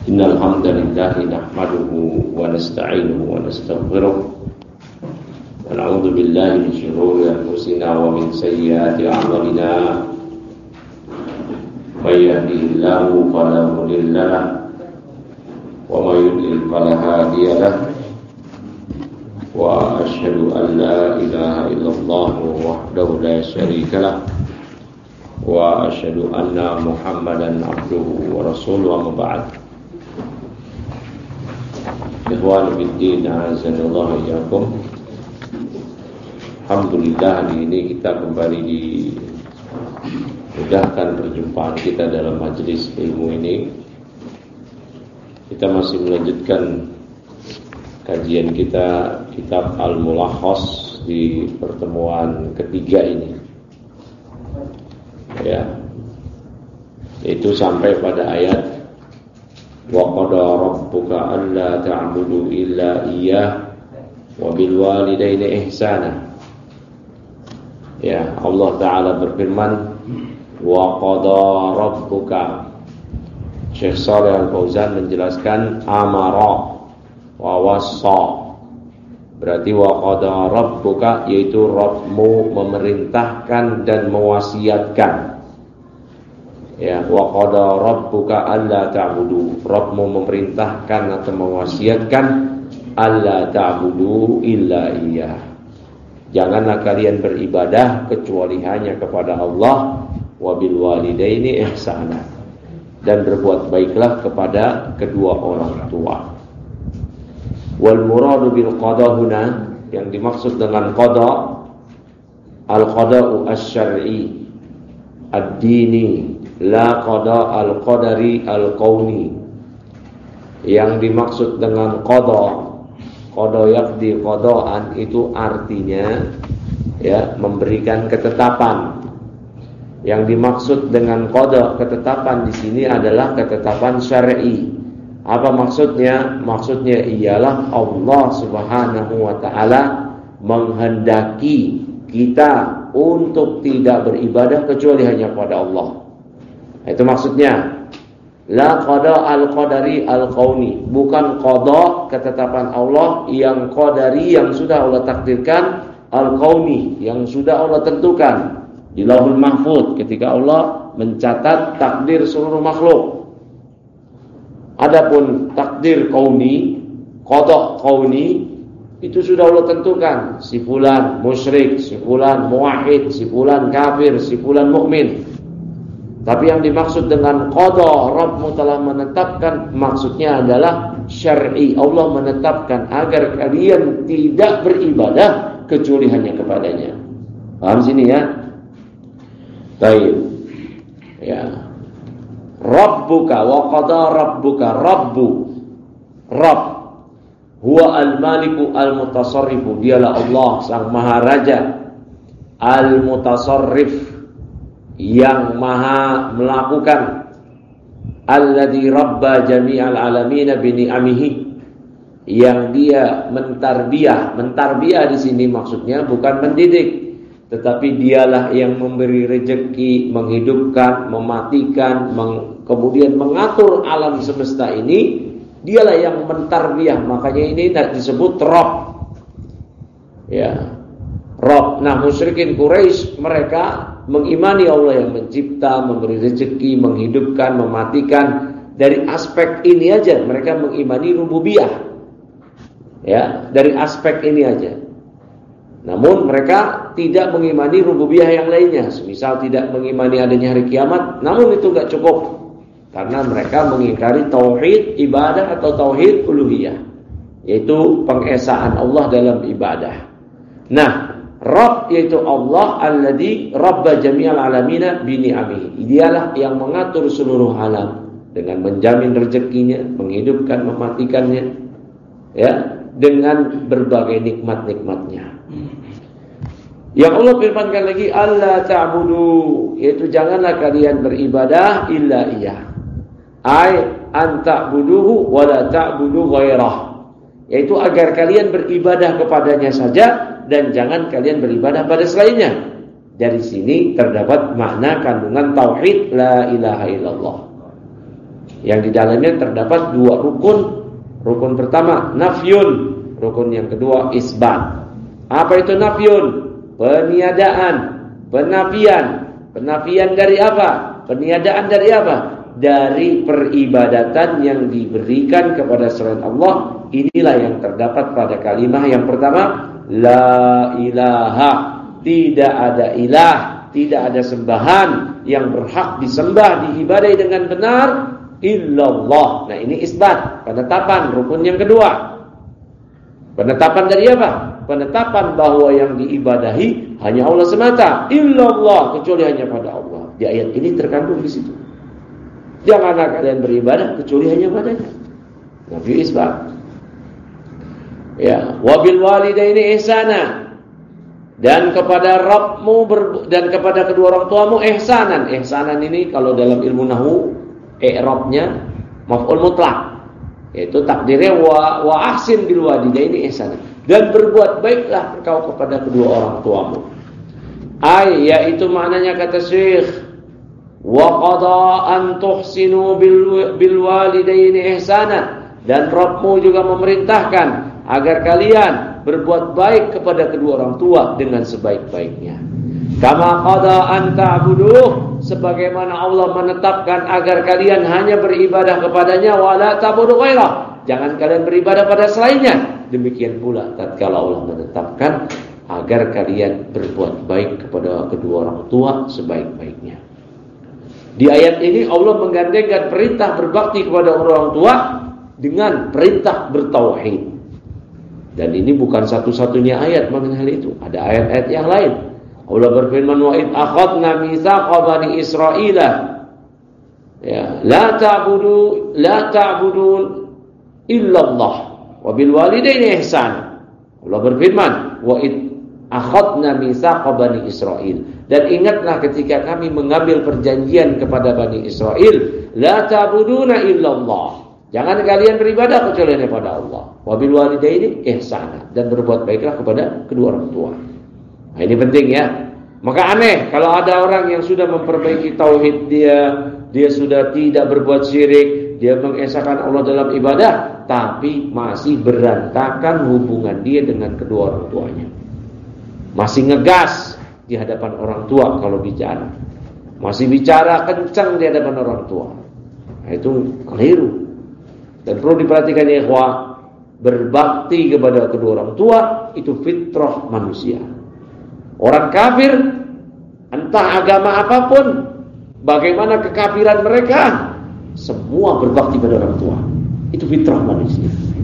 Innal hamdalillah nahmaduhu wa nasta'inuhu wa nastaghfiruh wa na'udzu billahi min shururi anfusina wa min sayyiati a'malina. May yahdihillahu fala mudilla lahu wa may yudlil fala hadiya lahu. Wa asyhadu an la ilaha illallah wahdahu la syarika lahu wa asyhadu anna Muhammadan abduhu wa rasuluhu, amma ba'd. Ikhwan fillah, a'azzallahu iyyakum. Alhamdulillah, hari ini kita kembali dimudahkan perjumpaan kita dalam majelis ilmu ini. Kita masih melanjutkan kajian kita kitab Al-Mulakhas di pertemuan ketiga ini, ya, itu sampai pada ayat wa qada rabbuka alla ta'budu illa iyyah wa bil walidayni ihsana. Ya, Allah Ta'ala berfirman wa qada rabbuka. Syekh Shalih Al-Fauzan menjelaskan amara wa wassa. Berarti wa qada rabbuka yaitu Rabbmu memerintahkan dan mewasiatkan. Ya, wa qada rabbuka alla ta'budu. Rabbmu memerintahkan atau mewasiatkan alla ta'budu illa iyyah. Janganlah kalian beribadah kecuali hanya kepada Allah, wa bil walidaini ihsana, dan berbuat baiklah kepada kedua orang tua. Wal muradu bil qada huna, yang dimaksud dengan qada al qada'u asy-syar'i ad-dini, la qada al qadari al qauni. Yang dimaksud dengan qada yaqdi qadaan itu artinya, ya, memberikan ketetapan. Yang dimaksud dengan qada, ketetapan di sini adalah ketetapan syar'i. Apa maksudnya? Maksudnya ialah Allah Subhanahu wa taala menghendaki kita untuk tidak beribadah kecuali hanya pada Allah. Itu maksudnya. La qada al-qadari al-qauni, bukan qada ketetapan Allah yang qadari yang sudah Allah takdirkan, al-qauni yang sudah Allah tentukan di Lauhul Mahfuz ketika Allah mencatat takdir seluruh makhluk. Adapun takdir qauni, qada qauni, itu sudah Allah tentukan, si fulan musyrik, si fulan muwahhid, si fulan kafir, si fulan mukmin. Tapi yang dimaksud dengan qada Rabbmu telah menetapkan, maksudnya adalah syar'i. Allah menetapkan agar kalian tidak beribadah kecuali hanya kepadanya. Paham sini ya? Baik. Ya. Rabbuka wa qada rabbuka. Rabb huwa al-maliku al-mutasarrifu. Dialah Allah sang maharaja, al-mutasarrif, yang maha melakukan, alladzi rabba jami'al alamin bi ni'amihi, yang dia mentarbiyah di sini maksudnya bukan mendidik, tetapi dialah yang memberi rezeki, menghidupkan, mematikan, kemudian mengatur alam semesta ini. Dialah yang mentarbiyah, makanya ini disebut Rabb. Ya, Rabb. Nah, musyrikin Quraisy mereka mengimani Allah yang mencipta, memberi rezeki, menghidupkan, mematikan. Dari aspek ini aja mereka mengimani rububiyah. Ya, dari aspek ini aja. Namun mereka tidak mengimani rububiyah yang lainnya. Misal tidak mengimani adanya hari kiamat, namun itu enggak cukup. Karena mereka mengingkari tauhid ibadah atau tauhid uluhiyah, yaitu pengesaan Allah dalam ibadah. Nah, Rabb yaitu Allah alladzi rabba jami'al alamina bi ni'amihi. Dialah yang mengatur seluruh alam dengan menjamin rezekinya, menghidupkan, mematikannya, ya, dengan berbagai nikmat-nikmatnya. Yang Allah firmankan lagi, alla ta'budu, yaitu janganlah kalian beribadah illa iyyah. Ai an ta'buduhu wa la ta'budu ghairah, yaitu agar kalian beribadah kepadanya saja dan jangan kalian beribadah pada selainnya. Dari sini terdapat makna kandungan tauhid la ilaha illallah. yang di dalamnya terdapat dua rukun. Rukun pertama nafyun, rukun yang kedua isbat. Apa itu nafyun? Peniadaan, penafian. Penafian dari apa? Peniadaan dari apa? Dari peribadatan yang diberikan kepada selain Allah. Inilah yang terdapat pada kalimat yang pertama, la ilaha, tidak ada ilah, tidak ada sembahan yang berhak disembah, diibadai dengan benar illallah. Nah, ini isbat, penetapan rukun yang kedua. Penetapan dari apa? Penetapan bahwa yang diibadahi hanya Allah semata, illallah, kecuali hanya pada Allah. Di ayat ini terkandung di situ. Janganlah kalian beribadah kecuali hanya padanya. Nabi isbat. Ya, wabil walidaini ihsana, dan kepada Rabbmu dan kepada kedua orang tuamu ihsanan. Ihsanan ini kalau dalam ilmu nahwu i'rabnya maf'ul mutlak, yaitu takdirnya wa ahsin bil walidaini ihsana, dan berbuat baiklah engkau kepada kedua orang tuamu. Yaitu maknanya kata Syekh, wa qada an tuhsinu bil walidaini ihsana, dan Rabbmu juga memerintahkan agar kalian berbuat baik kepada kedua orang tua dengan sebaik-baiknya. Kama qada an ta'buduh, sebagaimana Allah menetapkan agar kalian hanya beribadah kepadanya, wala ta'budu ghairah, jangan kalian beribadah pada selainnya. Demikian pula tatkala Allah menetapkan agar kalian berbuat baik kepada kedua orang tua sebaik-baiknya. Di ayat ini Allah menggandengkan perintah berbakti kepada orang tua dengan perintah bertauhid. Dan ini bukan satu-satunya ayat mengenai hal itu. Ada ayat-ayat yang lain. Allah berfirman, wa id akhadna mitsaqa bani Israila, ya, la ta'budun illallah wa bil walidaini ihsana. Allah berfirman, wa id akhadna mitsaqa bani Israil, dan ingatlah ketika kami mengambil perjanjian kepada Bani Israel, la ta'buduna illallah, jangan kalian beribadah kecuali kepada Allah. Wabil walidaini ihsana, dan berbuat baiklah kepada kedua orang tua. Nah, ini penting ya. Maka aneh kalau ada orang yang sudah memperbaiki tauhid dia sudah tidak berbuat syirik, dia mengesahkan Allah dalam ibadah, tapi masih berantakan hubungan dia dengan kedua orang tuanya. Masih ngegas di hadapan orang tua kalau bicara. Masih bicara kencang di hadapan orang tua. Nah, itu keliru. Dan perlu diperhatikan ya ikhwah, berbakti kepada kedua orang tua itu fitrah manusia. Orang kafir, entah agama apapun, bagaimana kekafiran mereka, semua berbakti pada orang tua. Itu fitrah manusia.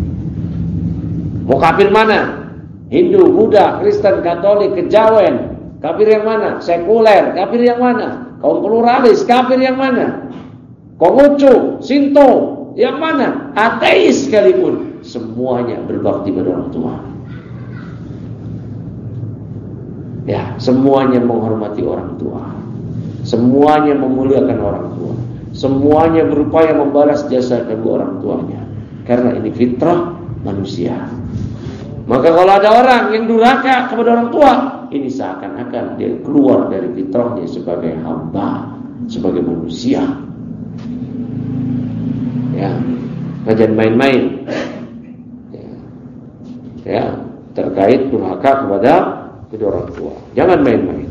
Mau kafir mana? Hindu, Buddha, Kristen, Katolik, Kejawen. Kafir yang mana? Sekuler. Kafir yang mana? Kaum pluralis. Kafir yang mana? Konghucu, Sinto, yang mana? Ateis sekalipun, semuanya berbakti pada orang tua. Ya, semuanya menghormati orang tua. Semuanya memuliakan orang tua. Semuanya berupaya membalas jasa kedua orang tuanya. Karena ini fitrah manusia. Maka kalau ada orang yang durhaka kepada orang tua, ini seakan-akan dia keluar dari fitrahnya sebagai hamba, sebagai manusia. Ya, jangan main-main. Ya, terkait durhaka kepada kedua orang tua. Jangan main-main.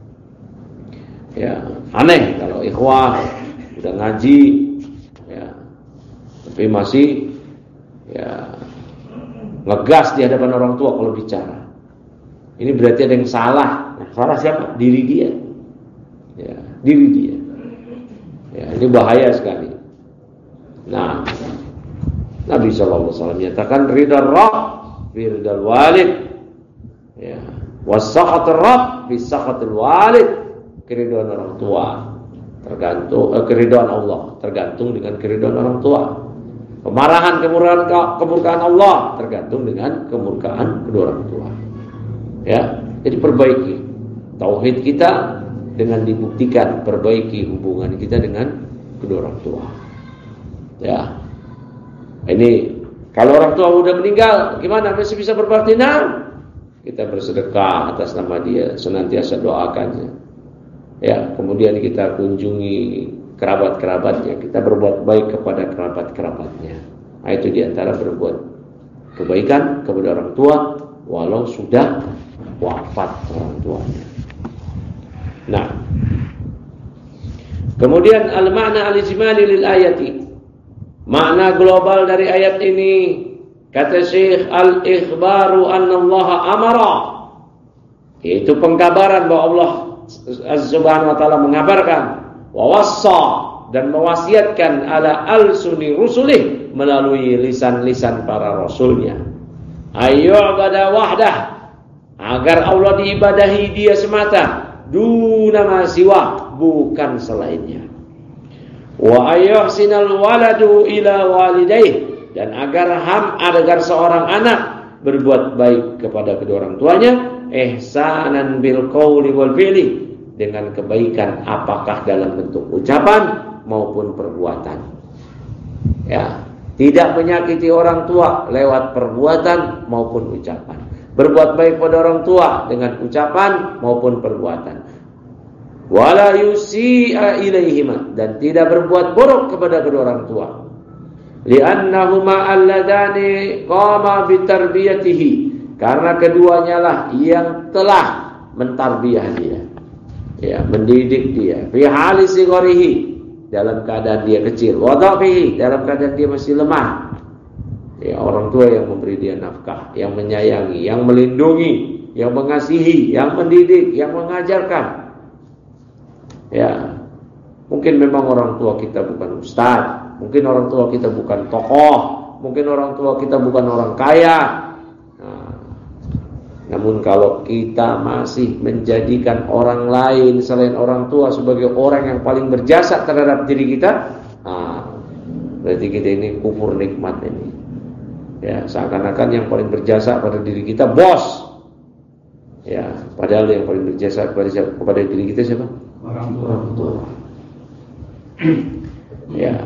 Ya, aneh kalau ikhwah udah ngaji, ya, tapi masih ya ngegas di hadapan orang tua kalau bicara. Ini berarti ada yang salah. Nah, salah siapa? Diri dia. Ya, diri dia. Ya, ini bahaya sekali. Nah, Nabi SAW menyatakan ridha Rabb fi ridal walid, ya, wasakhatul Rabb fi sakhatul walid. Keridhaan orang tua tergantung keridhaan Allah tergantung dengan keridhaan orang tua. Kemarahan, kemurkaan Allah tergantung dengan kemurkaan kedua orang tua. Ya, jadi perbaiki tauhid kita dengan dibuktikan, perbaiki hubungan kita dengan kedua orang tua. Ya, ini kalau orang tua udah meninggal, gimana masih bisa berbakti? Nah, kita bersedekah atas nama dia, senantiasa doakannya. Ya, kemudian kita kunjungi kerabat-kerabatnya. Kita berbuat baik kepada kerabat-kerabatnya. Nah, itu diantara berbuat kebaikan kepada orang tua walau sudah wafat orang tuanya. Nah, kemudian al-ma'na al-ijmali lil ayati. Makna global dari ayat ini, kata Syekh, al-ikhbaru anna Allah amara. Itu pengkabaran bahwa Allah Subhanahu wa taala mengabarkan, wa wassa, dan mewasiatkan ala al-suni rusulih, melalui lisan-lisan para rasulnya, ayyu'bada wahdah, agar Allah diibadahi dia semata, duna ma siwa, bukan selainnya. Wa ayyuhsinal waladu ila walidaih, dan agar seorang anak berbuat baik kepada kedua orang tuanya, ihsanan bil qawli wal fi'li, dengan kebaikan apakah dalam bentuk ucapan maupun perbuatan. Ya, tidak menyakiti orang tua lewat perbuatan maupun ucapan. Berbuat baik pada orang tua dengan ucapan maupun perbuatan. Wala yusi'a ilaihima, dan tidak berbuat buruk kepada kedua orang tua. Li'annahuma alladani qama bitarbiyatihi, karena keduanya lah yang telah mentarbiyah dia, ya, mendidik dia, fi hali sigharihi, dalam keadaan dia kecil, wa dhafihi, dalam keadaan dia masih lemah. Ya, orang tua yang memberi dia nafkah, yang menyayangi, yang melindungi, yang mengasihi, yang mendidik, yang mengajarkan. Ya, mungkin memang orang tua kita bukan ustaz, mungkin orang tua kita bukan tokoh, mungkin orang tua kita bukan orang kaya. Nah, namun kalau kita masih menjadikan orang lain selain orang tua sebagai orang yang paling berjasa terhadap diri kita, berarti kita ini kufur nikmat ini. Ya, seakan-akan yang paling berjasa pada diri kita bos. Ya, padahal yang paling berjasa kepada diri kita siapa? Orang tua. Ya.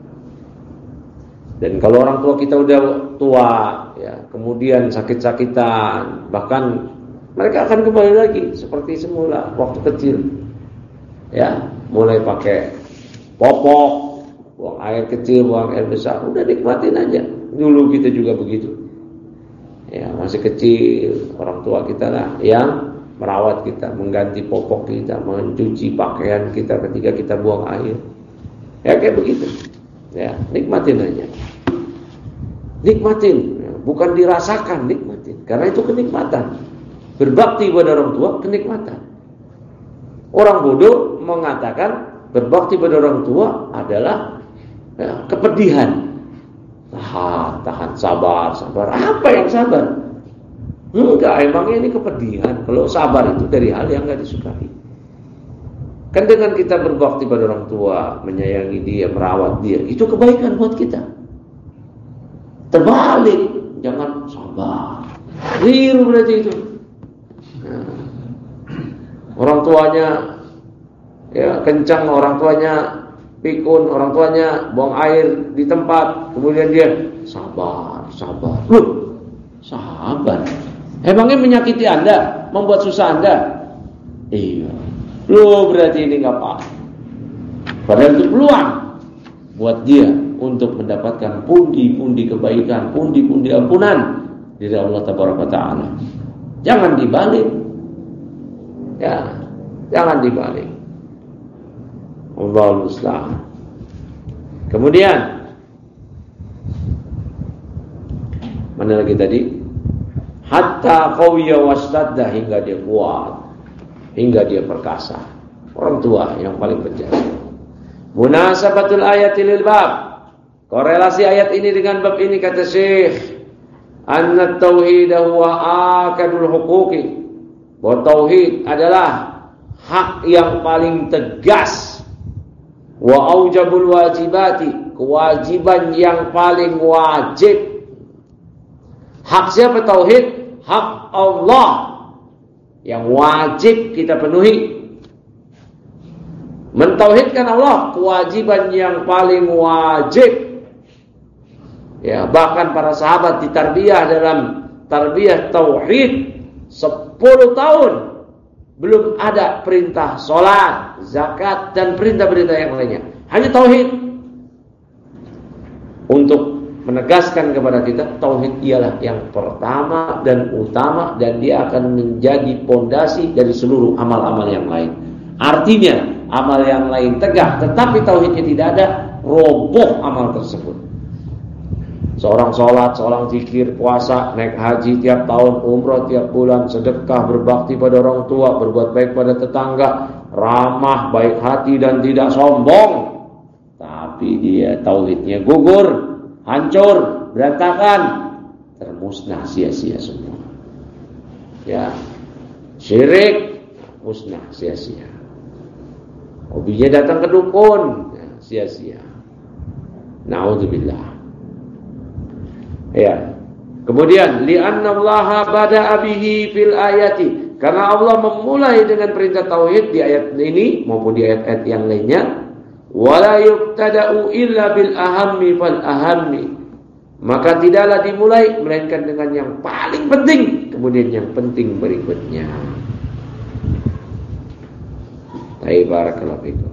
Dan kalau orang tua kita udah tua, ya, kemudian sakit-sakitan, bahkan mereka akan kembali lagi seperti semula waktu kecil. Ya, mulai pakai popok, buang air kecil, buang air besar, udah nikmatin aja. Dulu kita juga begitu. Ya, masih kecil, orang tua kita lah yang merawat kita, mengganti popok kita, mencuci pakaian kita ketika kita buang air. Ya, kayak begitu. Ya, nikmatin aja. Nikmatin, ya, bukan dirasakan, nikmatin. Karena itu kenikmatan. Berbakti pada orang tua, kenikmatan. Orang bodoh mengatakan berbakti pada orang tua adalah, ya, kepedihan. Tahan, sabar. Apa yang sabar? Enggak, emangnya ini kepedihan. Kalau sabar itu dari hal yang enggak disukai. Kan dengan kita berbakti pada orang tua, menyayangi dia, merawat dia, itu kebaikan buat kita. Terbalik, jangan sabar. Keliru berarti itu. Nah, orang tuanya, ya, kencang, orang tuanya pikun, orang tuanya buang air di tempat, kemudian dia sabar. Loh, sabar. Emangnya menyakiti Anda, membuat susah Anda? Iya. Loh, berarti ini enggak apa. Padahal itu peluang buat dia untuk mendapatkan pundi-pundi kebaikan, pundi-pundi ampunan dari Allah Tabaraka Ta'ala. Jangan dibalik. Ya, jangan dibalik. Allahul musta'an. Kemudian mana lagi tadi? Hatta qawiyya wastadda, hingga dia kuat, hingga dia perkasa. Orang tua yang paling berjasa. Munasabatul ayati lil bab. Korelasi ayat ini dengan bab ini, kata Syekh, anna tauhid huwa akadul huquqi. Bahwa tauhid adalah hak yang paling tegas. Wa aujabul wajibati, kewajiban yang paling wajib. Hak siapa tauhid? Hak Allah yang wajib kita penuhi. Mentauhidkan Allah, kewajiban yang paling wajib. Ya, bahkan para sahabat ditarbiyah dalam tarbiyah tauhid 10 tahun. Belum ada perintah salat, zakat, dan perintah-perintah yang lainnya. Hanya tauhid. Untuk menegaskan kepada kita, tauhid ialah yang pertama dan utama, dan dia akan menjadi pondasi dari seluruh amal-amal yang lain. Artinya, amal yang lain tegak, tetapi tauhidnya tidak ada, roboh amal tersebut. Seorang sholat, seorang zikir, puasa, naik haji tiap tahun, umroh tiap bulan, sedekah, berbakti pada orang tua, berbuat baik pada tetangga, ramah, baik hati dan tidak sombong. Tapi dia tauhidnya gugur, hancur, berantakan, termusnah, sia-sia semua. Ya, syirik, musnah, sia-sia. Hobinya datang ke dukun, ya, sia-sia. Na'udzubillah. Ya. Kemudian li'anna Allah bada'a bihi fil ayati, karena Allah memulai dengan perintah tauhid di ayat ini maupun di ayat-ayat yang lainnya. Wala yubtada'u illa bil ahammi fal ahammi, maka tidaklah dimulai melainkan dengan yang paling penting, kemudian yang penting berikutnya. Barakallahu fikum.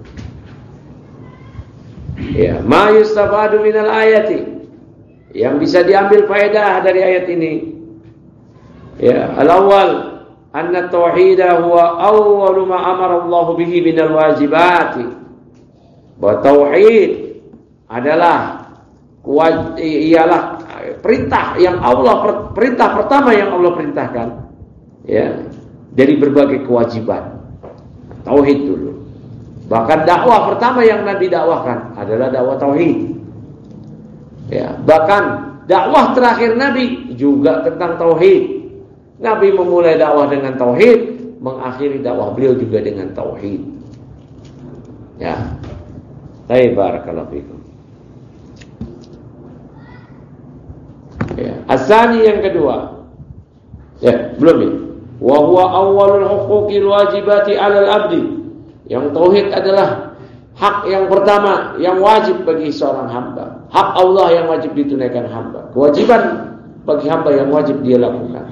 Ya, ma yustafadu minal ayati, yang bisa diambil faedah dari ayat ini. Ya, al-awwal anna tauhida huwa awwalu ma amara Allah bihi minal wajibati. Bahwa tauhid adalah ialah perintah yang perintah pertama yang Allah perintahkan, ya, dari berbagai kewajiban. Tauhid dulu. Bahkan dakwah pertama yang Nabi dakwahkan adalah dakwah tauhid. Ya, bahkan dakwah terakhir Nabi juga tentang tauhid. Nabi memulai dakwah dengan tauhid, mengakhiri dakwah beliau juga dengan tauhid. Ya. Barakallahu fikum. Ya, asani yang kedua. Ya, belum ini. Wa huwa awwalul huquqil wajibati 'alal 'abdi. Yang tauhid adalah hak yang pertama yang wajib bagi seorang hamba. Hak Allah yang wajib ditunaikan hamba. Kewajiban bagi hamba yang wajib dia lakukan.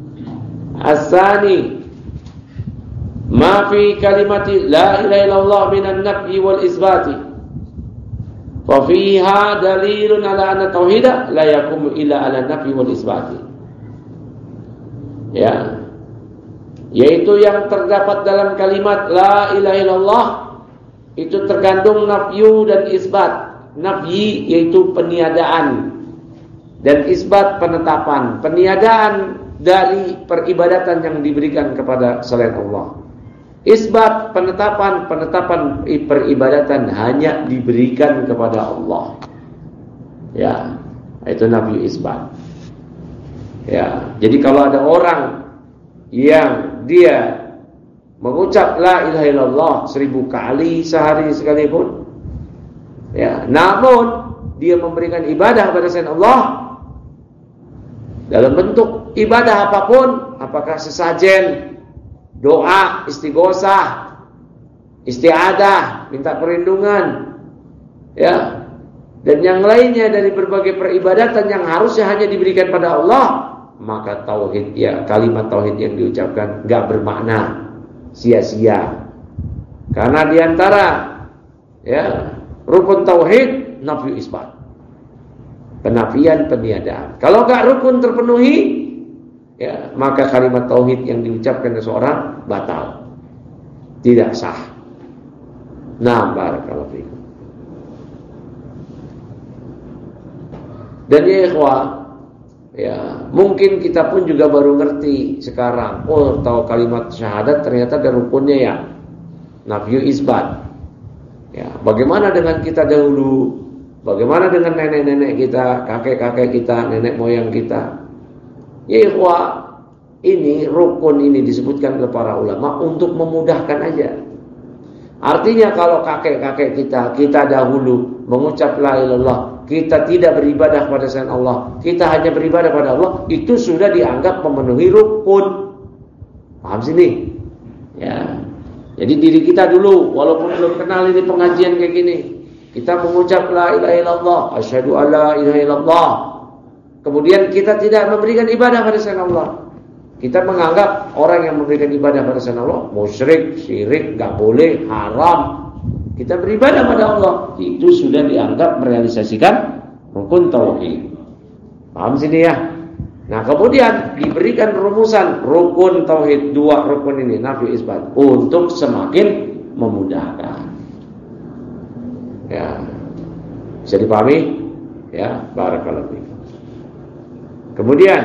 Asani ma fi kalimati la ilaha illallah minan nafyi wal isbati. Fa fiha dalilun ala anna tauhida la yaqumu illa ala nafyi wal isbati. Ya. Yaitu yang terdapat dalam kalimat la ilaha illallah itu terkandung nafyu dan isbat. Nafyi yaitu peniadaan, dan isbat penetapan. Peniadaan dari peribadatan yang diberikan kepada selain Allah. Isbat penetapan peribadatan hanya diberikan kepada Allah. Ya, itu nafyu isbat. Ya, jadi kalau ada orang yang dia mengucap la ilaha illallah 1000 kali sehari sekalipun, ya, namun dia memberikan ibadah kepada selain Allah dalam bentuk ibadah apapun, apakah sesajen, doa, istighosah, isti'adah, minta perlindungan, ya, dan yang lainnya dari berbagai peribadatan yang harusnya hanya diberikan pada Allah, maka tauhid, ya, kalimat tauhid yang diucapkan enggak bermakna, sia-sia. Karena diantara, ya, rukun tauhid nafyu isbat, penafian peniadaan. Kalau enggak rukun terpenuhi, ya, maka kalimat tauhid yang diucapkan oleh seorang batal, tidak sah. Nah, barakallahu fikum. Dan ya ikhwah, ya, mungkin kita pun juga baru ngerti sekarang. Oh, tahu kalimat syahadat ternyata ada rukunnya, ya, nafyu isbat. Ya, bagaimana dengan kita dahulu? Bagaimana dengan nenek-nenek kita, kakek-kakek kita, nenek moyang kita? Ya ikhwah, ini rukun ini disebutkan oleh para ulama untuk memudahkan aja. Artinya kalau kakek-kakek kita dahulu mengucap la ilaha illallah, kita tidak beribadah kepada selain Allah, kita hanya beribadah pada Allah, itu sudah dianggap memenuhi rukun. Paham sini? Ya. Jadi diri kita dulu, walaupun belum kenal ini pengajian kayak gini, kita mengucap la ilaha illallah, asyhadu alla ilaha illallah. Kemudian kita tidak memberikan ibadah pada selain Allah. Kita menganggap orang yang memberikan ibadah pada selain Allah musyrik, syirik, enggak boleh, haram. kita beribadah pada Allah, itu sudah dianggap merealisasikan rukun tauhid. Paham sini ya? Nah, kemudian diberikan rumusan rukun tauhid, 2 rukun ini, nafi isbat, untuk semakin memudahkan. Ya. Bisa dipahami? Ya, barakallahu fiik. Kemudian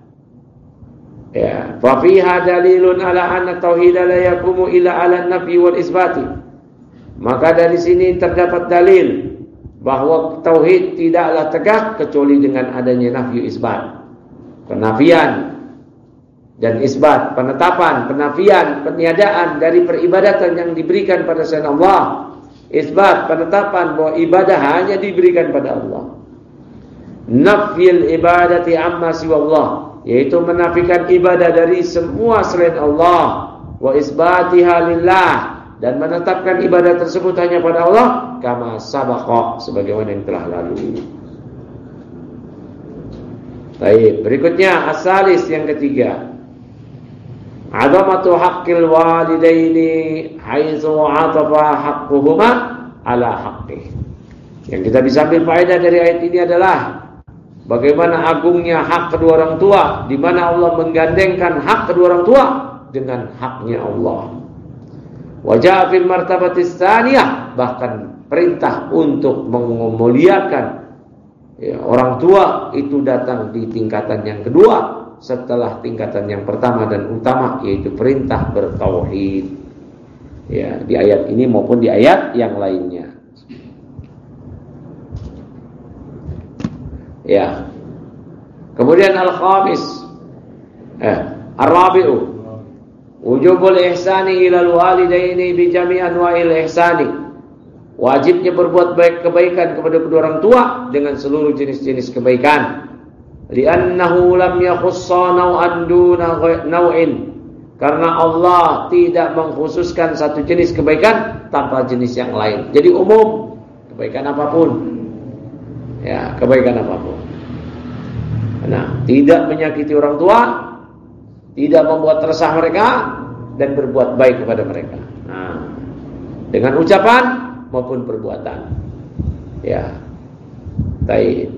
ya, fa fiha dalilun ala anna tauhid la yaqumu illa ala nafi wal isbati. Maka dari sini terdapat dalil bahwa tauhid tidaklah tegak kecuali dengan adanya nafi isbat. Penafian dan isbat, penetapan, penafian, peniadaan dari peribadatan yang diberikan pada selain Allah. Isbat, penetapan bahwa ibadah hanya diberikan pada Allah. Nafyil ibadati amma siwallah, yaitu menafikan ibadah dari semua selain Allah. Wa isbatiha lillah, dan menetapkan ibadah tersebut hanya pada Allah, kama sabaqa, sebagaimana yang telah lalu. Baik, berikutnya asalis yang ketiga, azamatu haqqil walidaini haitsu atafa haqquhuma ala haqqih. Yang kita bisa ambil faedah dari ayat ini adalah bagaimana agungnya hak kedua orang tua, di mana Allah menggandengkan hak kedua orang tua dengan haknya Allah. Wajah fil martabatis tsaniyah, bahkan perintah untuk memuliakan orang tua itu datang di tingkatan yang kedua setelah tingkatan yang pertama dan utama, yaitu perintah bertauhid. Ya, di ayat ini maupun di ayat yang lainnya. Ya. Kemudian al-khamis, ar-rabi'u, wujubul ihsani ilal walidaini bi jami' anwa'il ihsani. Wajibnya berbuat baik kebaikan kepada kedua orang tua dengan seluruh jenis-jenis kebaikan. Li'annahu lam yakhussa naw'an duna naw'in. Karena Allah tidak mengkhususkan satu jenis kebaikan tanpa jenis yang lain. Jadi umum, kebaikan apapun. Ya, kebaikan apapun. Nah, tidak menyakiti orang tua, tidak membuat resah mereka, dan berbuat baik kepada mereka. Nah, dengan ucapan maupun perbuatan. Ya. Baik.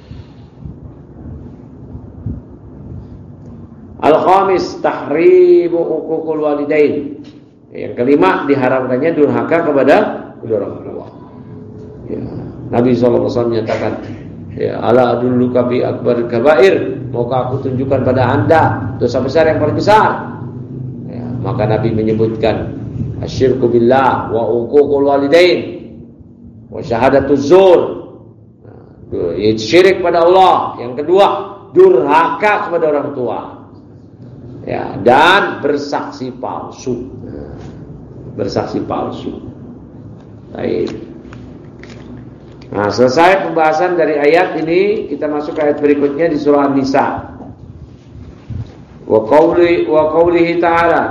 Al-khamis, tahrimu uququl walidain. Yang kelima, diharamkannya durhaka kepada kedua orang tua. Ya. Nabi SAW menyatakan, ya, ala adulluka bi akbar kabair, maukah aku tunjukkan pada anda dosa besar yang paling besar? Ya, maka Nabi menyebutkan asyirku billah wa uququl walidain wa syahadatuz zur. Yaitu syirik pada Allah. Yang kedua, durhaka kepada orang tua. Ya, dan bersaksi palsu. Bersaksi palsu. Baik. Nah, selesai pembahasan dari ayat ini, kita masuk ke ayat berikutnya di surah An-Nisa. Wa qawlihi ta'ala.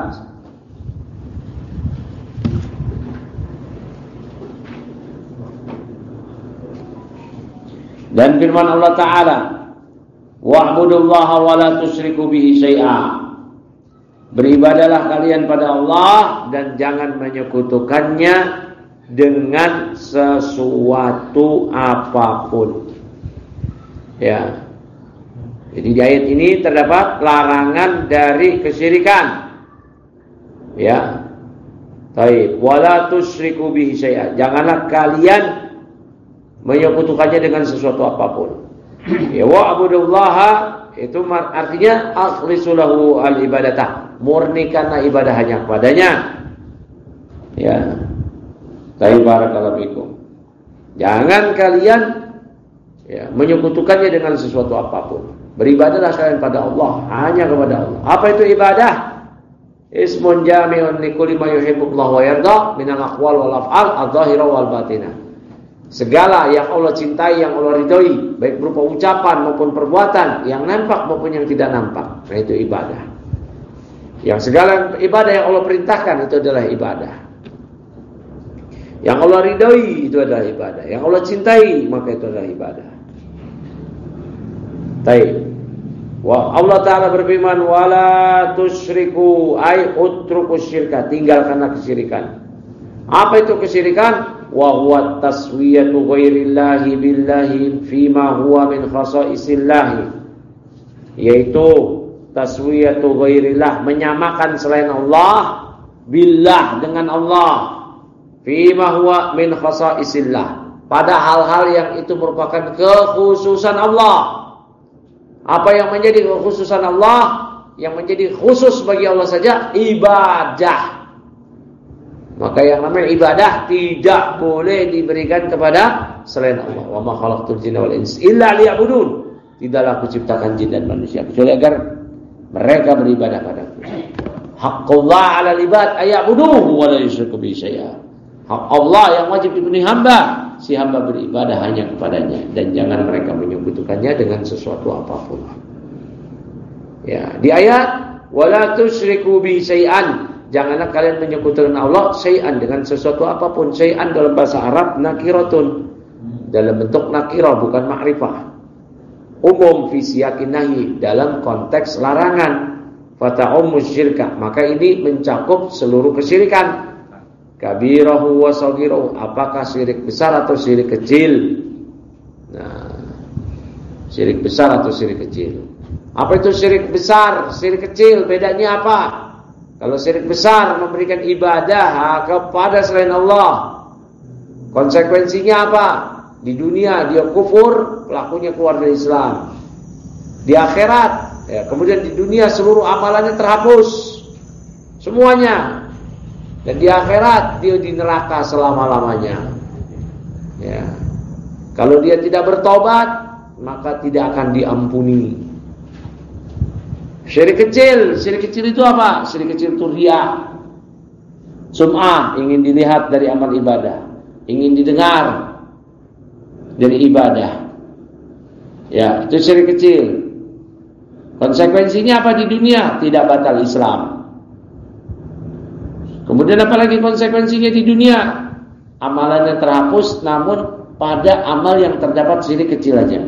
Dan firman Allah Ta'ala, wa'budullaha wa la tusyriku bihi syai'a. Beribadalah kalian pada Allah dan jangan menyekutukannya dengan sesuatu apapun. Ya. Jadi di ayat ini terdapat larangan dari kesyirikan. Ya. Baik, wala tusyriku bihi syai'a. Janganlah kalian menyekutukannya dengan sesuatu apapun. Ya, wa'budullaha itu artinya akhlisulahu al-ibadatah, murnikanlah ibadah hanya kepadanya. Ya. Barakallahu fikum. Jangan kalian menyekutukannya dengan sesuatu apapun. Beribadahlah kalian pada Allah, hanya kepada Allah. Apa itu ibadah? Ismun jami'un likulli ma yuhibbullahu wa yarda minal aqwal wal af'al adh-dhahira wal batinah. Segala yang Allah cintai, yang Allah ridhoi, baik berupa ucapan maupun perbuatan, yang nampak maupun yang tidak nampak, nah itu ibadah. Yang segala ibadah yang Allah perintahkan itu adalah ibadah. Yang Allah ridhoi itu adalah ibadah. Yang Allah cintai maka itu adalah ibadah. Baik. Allah Ta'ala berfirman, wala tusyriku ay utruku syirka, tinggalkanlah kesyirikan. Apa itu kesyirikan? Wa huwa taswiyatu ghairillahi billahi fima huwa min khasaisillah. Yaitu taswiyatu ghairillah, menyamakan selain Allah billah dengan Allah fima huwa min khasaisillah, pada hal-hal yang itu merupakan kekhususan Allah. Apa yang menjadi kekhususan Allah, yang menjadi khusus bagi Allah saja, ibadah. Maka yang namanya ibadah tidak boleh diberikan kepada selain Allah. Wa ma khalaqtul jinna wal insa illa liya'budun. Tidaklah aku ciptakan jin dan manusia kecuali agar mereka beribadah padaku. Haqqullah 'alal ibad ayyabuduhu wa la yusyriku bihi syai'a. Hak Allah yang wajib dipenuhi hamba, si hamba beribadah hanya kepadanya dan jangan mereka menyekutukannya dengan sesuatu apapun. Ya, di ayat wala tusyriku bihi syai'an, janganlah kalian menyekutukan Allah syai'an dengan sesuatu apapun. Syai'an dalam bahasa Arab nakiratun, dalam bentuk nakirah bukan ma'rifah. Umum fi siyaqin nahi, dalam konteks larangan. Fata'ummu syirka, maka ini mencakup seluruh kesyirikan. Kabirahu wa saghirahu, apakah syirik besar atau syirik kecil? Nah, syirik besar atau syirik kecil. Apa itu syirik besar, syirik kecil, bedanya apa? Kalau syirik besar memberikan ibadah kepada selain Allah, konsekuensinya apa? Di dunia dia kufur, pelakunya keluar dari Islam. Di akhirat, ya, kemudian di dunia seluruh amalannya terhapus semuanya, dan di akhirat dia di neraka selama-lamanya. Ya. Kalau dia tidak bertobat, maka tidak akan diampuni. Syirik kecil itu apa? Syirik kecil itu riya, sum'ah, ingin dilihat dari amal ibadah, ingin didengar dari ibadah. Ya, itu syirik kecil. Konsekuensinya apa di dunia? Tidak batal Islam. Kemudian apa lagi konsekuensinya di dunia? Amalannya terhapus, namun pada amal yang terdapat syirik kecil aja.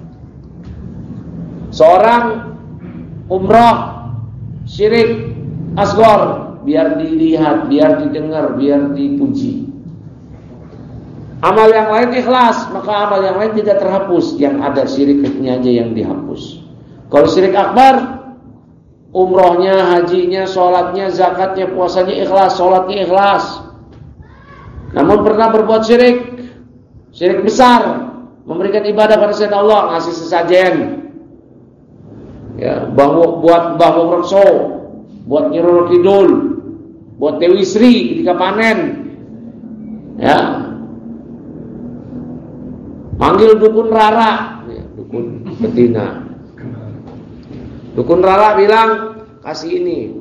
Seorang umrah syirik asghar, biar dilihat, biar didengar, biar dipuji. Amal yang lain ikhlas, maka amal yang lain tidak terhapus, yang ada syiriknya aja yang dihapus. Kalau syirik akbar, umrohnya, hajinya, sholatnya, zakatnya, puasanya ikhlas, sholatnya ikhlas, namun pernah berbuat syirik besar, memberikan ibadah pada selain Allah, ngasih sesajen, ya, buat Mbah Wongrekso, buat Nyi Roro Kidul, buat Dewi Sri ketika panen, ya, manggil dukun Rara, ya, dukun betina. Dukun Rara bilang, kasih ini,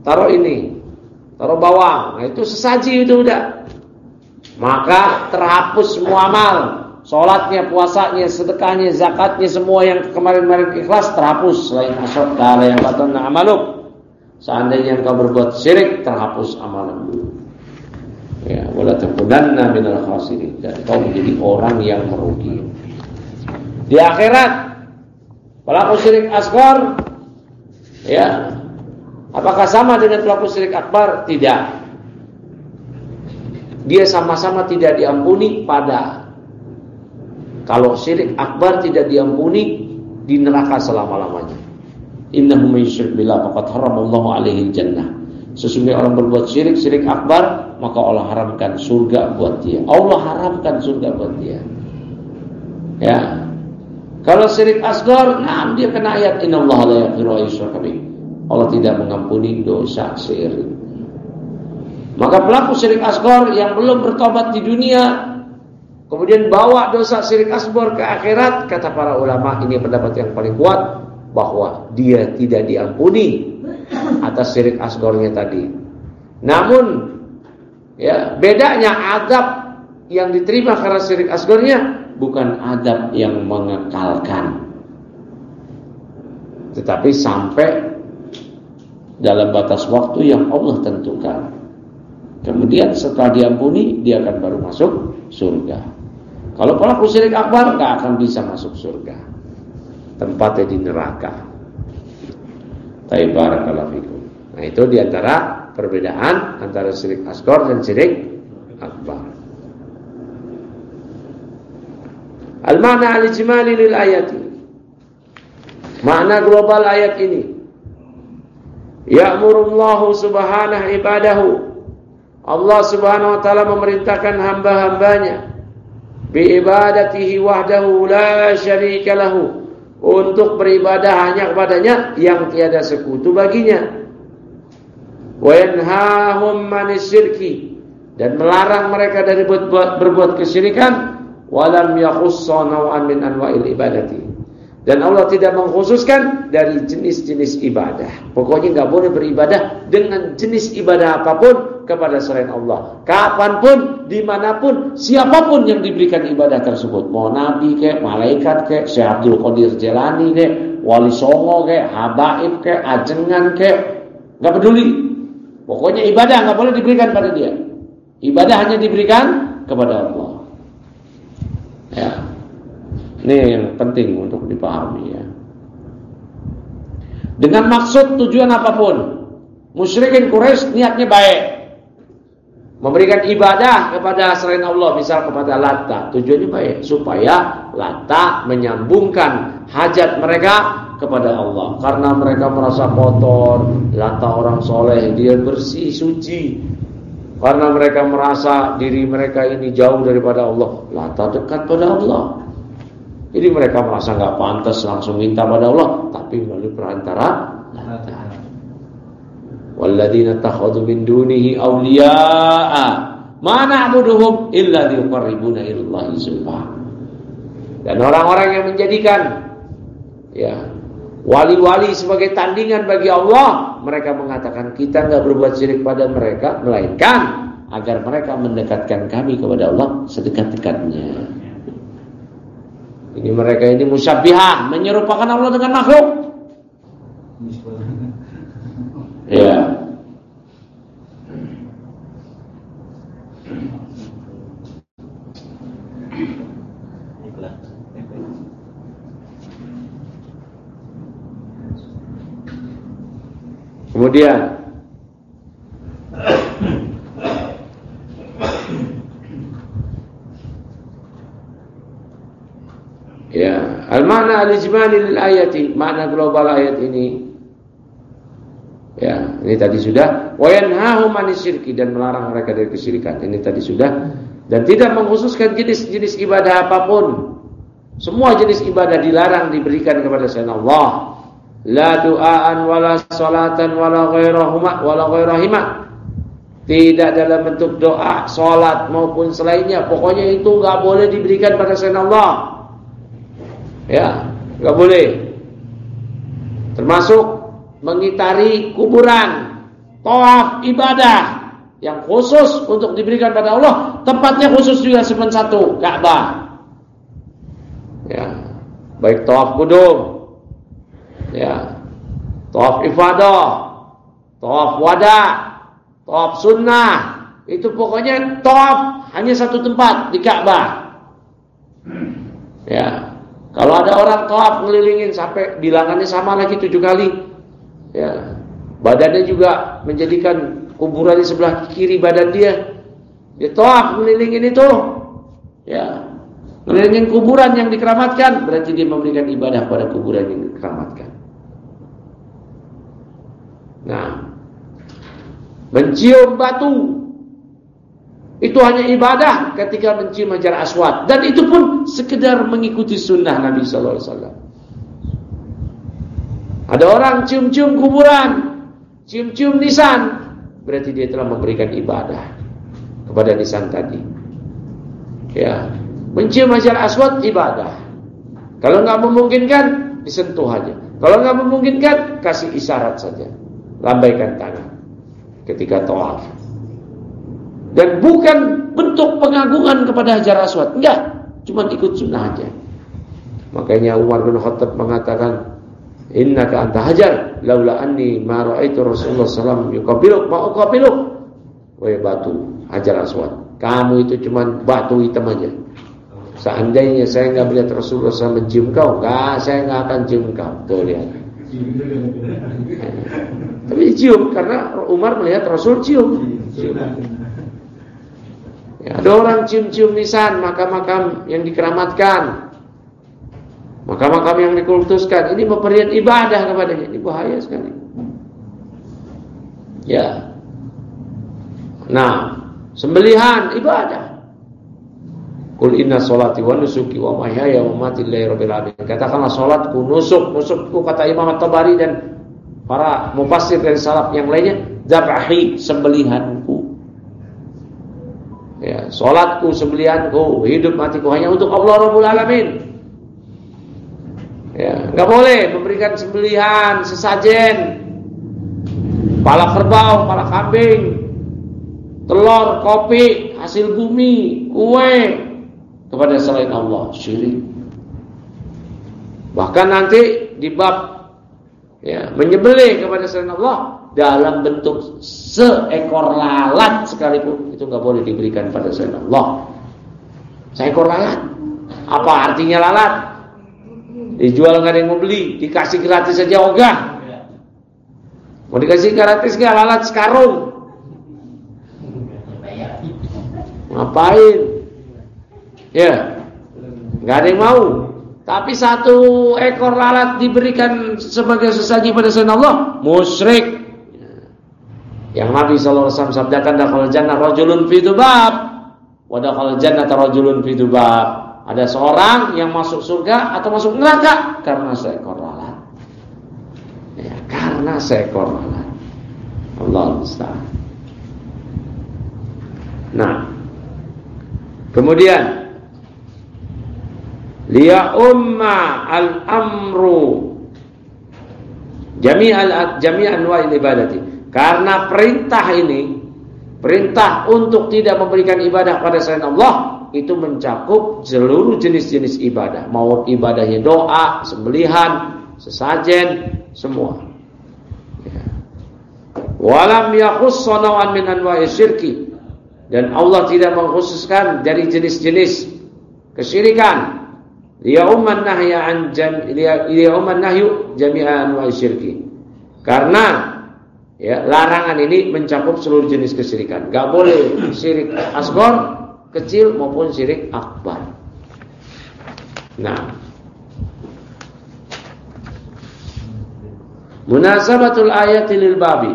taruh bawang. Nah, itu sesaji itu udah. Maka terhapus semua amal, sholatnya, puasanya, sedekahnya, zakatnya, semua yang kemarin-kemarin ikhlas terhapus. Selain asyok ta'ala yang batana amaluk, seandainya engkau berbuat syirik, terhapus amalanmu. Ya, wala takunanna minal khasirin, dan kau menjadi orang yang merugi. Di akhirat, pelaku syirik asghar, ya, apakah sama dengan pelaku syirik akbar? Tidak. Dia sama-sama tidak diampuni pada, kalau syirik akbar tidak diampuni, di neraka selama-lamanya. Innahu may yusyrik billah faqad haramallahu alaihi jannah. Sesungguhnya orang berbuat syirik akbar, maka Allah haramkan surga buat dia. Allah haramkan surga buat dia. Ya. Kalau syirik asghar, nah dia kena ayat innallaha la yaghfiru an yushraka bih. Allah tidak mengampuni dosa syirik. Maka pelaku syirik asghar yang belum bertobat di dunia, kemudian bawa dosa syirik asghar ke akhirat, kata para ulama, ini pendapat yang paling kuat, bahwa dia tidak diampuni atas syirik asgharnya tadi. Namun, ya, bedanya azab yang diterima karena syirik asgharnya bukan adab yang mengekalkan, tetapi sampai dalam batas waktu yang Allah tentukan. Kemudian setelah diampuni, dia akan baru masuk surga. Kalau pelaku syirik akbar, gak akan bisa masuk surga, tempatnya di neraka. Barakallahu fikum. Nah, itu diantara perbedaan antara syirik asghar dan syirik akbar. Al-ma'na al-ijmali lil ayati. Makna global ayat ini. Ya'murullahu subhanahu ibadahu. Allah subhanahu wa ta'ala memerintahkan hamba-hambanya bi ibadatihi wahdahu la syarika lahu, untuk beribadah hanya kepadanya yang tiada sekutu baginya. Wa yanhahum 'anil syirki, dan melarang mereka dari berbuat kesyirikan. Walam yakhussa naw'an min anwa'il ibadati, dan Allah tidak mengkhususkan dari jenis-jenis ibadah. Pokoknya enggak boleh beribadah dengan jenis ibadah apapun kepada selain Allah. Kapanpun, dimanapun, siapapun yang diberikan ibadah tersebut, mau nabi kek, malaikat kek, Syekh Abdul Qadir Jailani kek, Wali Songo kek, habaib kek, ajengan kek, enggak peduli. Pokoknya ibadah enggak boleh diberikan pada dia. Ibadah hanya diberikan kepada Allah. Ya. Ini yang penting untuk dipahami ya. Dengan maksud tujuan apapun. Musyrikin Quraisy niatnya baik, memberikan ibadah kepada selain Allah, misal kepada Lata, tujuannya baik supaya Lata menyambungkan hajat mereka kepada Allah. Karena mereka merasa kotor, Lata orang soleh, dia bersih, suci. Karena mereka merasa diri mereka ini jauh daripada Allah, Lata dekat pada Allah. Jadi mereka merasa nggak pantas langsung minta pada Allah, tapi melalui perantara Lata. Walladzina takhadhu min dunihi awliya'a ma na'buduhum illa liqarribuna ilallahi zulfa. Dan orang-orang yang menjadikan ya wali-wali sebagai tandingan bagi Allah, mereka mengatakan kita enggak berbuat syirik pada mereka, melainkan agar mereka mendekatkan kami kepada Allah sedekat-dekatnya. Ini mereka ini musyabbihah, menyerupakan Allah dengan makhluk. Ya. Kemudian ya, al-makna al-ijmali lil ayati, makna global ayat ini. Ya, ini tadi sudah. Wa yanhahum 'anil syirki, dan melarang mereka dari kesyirikan. Ini tadi sudah. Dan tidak mengkhususkan jenis-jenis ibadah apapun. Semua jenis ibadah dilarang diberikan kepada selain Allah. La du'aan wala salatan wala ghairahima. Tidak dalam bentuk doa, salat maupun selainnya. Pokoknya itu enggak boleh diberikan pada selain Allah. Ya, enggak boleh. Termasuk mengitari kuburan, tawaf ibadah yang khusus untuk diberikan pada Allah. Tempatnya khusus juga cuma satu, Ka'bah. Ya, baik tawaf qudum, ya, tawaf ifadah, tawaf wada, tawaf sunnah, itu pokoknya tawaf hanya satu tempat di Ka'bah. Ya, kalau ada orang tawaf ngelilingin sampai bilangannya sama lagi 7 kali, ya, badannya juga menjadikan kuburan di sebelah kiri badan dia, dia tawaf ngelilingin itu, ya, ngelilingin kuburan yang dikeramatkan, berarti dia memberikan ibadah pada kuburan yang dikeramatkan. Nah, mencium batu itu hanya ibadah ketika mencium Hajar Aswad, dan itu pun sekedar mengikuti sunnah Nabi sallallahu alaihi wasallam. Ada orang cium-cium kuburan, cium-cium nisan, berarti dia telah memberikan ibadah kepada nisan tadi. Ya, mencium Hajar Aswad ibadah. Kalau enggak memungkinkan, disentuh aja. Kalau enggak memungkinkan, kasih isyarat saja. Lambaikan tangan ketika tawaf. Dan bukan bentuk pengagungan kepada Hajar Aswad, enggak, cuma ikut sunnah aja. Makanya Umar bin Khattab mengatakan, innaka anta hajar, laula anni ma ra'aitu Rasulullah sallallahu alaihi wasallam yuqabiluk ma uqabiluk. Wahai batu Hajar Aswad, kamu itu cuma batu hitam aja. Seandainya saya enggak melihat Rasulullah SAW mencium kau, saya enggak akan cium kau. Tuh lihat. Tapi cium karena Umar melihat Rasul cium. Ya, ada orang cium-cium nisan makam-makam yang dikeramatkan, makam-makam yang dikultuskan. Ini pemberian ibadah kepadanya. Ini bahaya sekali. Ya. Nah, sembelihan ibadah. Qul inna sholati wa nusuki wa mahyaya wa mamati lillahi rabbil alamin. Katakanlah salatku, nusukku kata Imam At-Tabari dan para mufassir dari salaf yang lainnya, dzabhi, sembelihanku. Ya, salatku, sembelihanku, hidup matiku hanya untuk Allah Rabbul Alamin. Ya, enggak boleh memberikan sembelihan, sesajen, pala kerbau, pala kambing, telur, kopi, hasil bumi, kue kepada selain Allah, syirik. Bahkan nanti di bab menyembelih kepada selain Allah dalam bentuk seekor lalat sekalipun itu nggak boleh diberikan pada selain Allah. Seekor lalat, apa artinya lalat? Dijual nggak ada yang mau beli, dikasih gratis saja ogah. Mau dikasih gratis nggak lalat sekarung? Ngapain? Ya, nggak ada yang mau. Tapi satu ekor lalat diberikan sebagai sesaji pada selain Allah, musyrik. Yang Nabi sallallahu alaihi wasallam sabdakan, dakhala jannah rajulun fi dzubab wa dakhala jannata rajulun fi dzubab. Ada seorang yang masuk surga atau masuk neraka karena seekor lalat. Ya, karena seekor lalat. Allah musta'an. Nah, kemudian liya umma al-amru jami'an wa'il ibadati. Karena perintah ini, perintah untuk tidak memberikan ibadah pada selain Allah, itu mencakup seluruh jenis-jenis ibadah. Mau ibadahnya doa, sembelihan, sesajen, semua. Walam yakhussa naw'an min anwa'i syirki. Dan Allah tidak mengkhususkan dari jenis-jenis kesyirikan. Liyauman nahyu jami'an wa syirki. Karena larangan ini mencakup seluruh jenis kesyirikan. Gak boleh syirik asghar, kecil maupun syirik akbar. Nah, munasabatul ayati lil babi.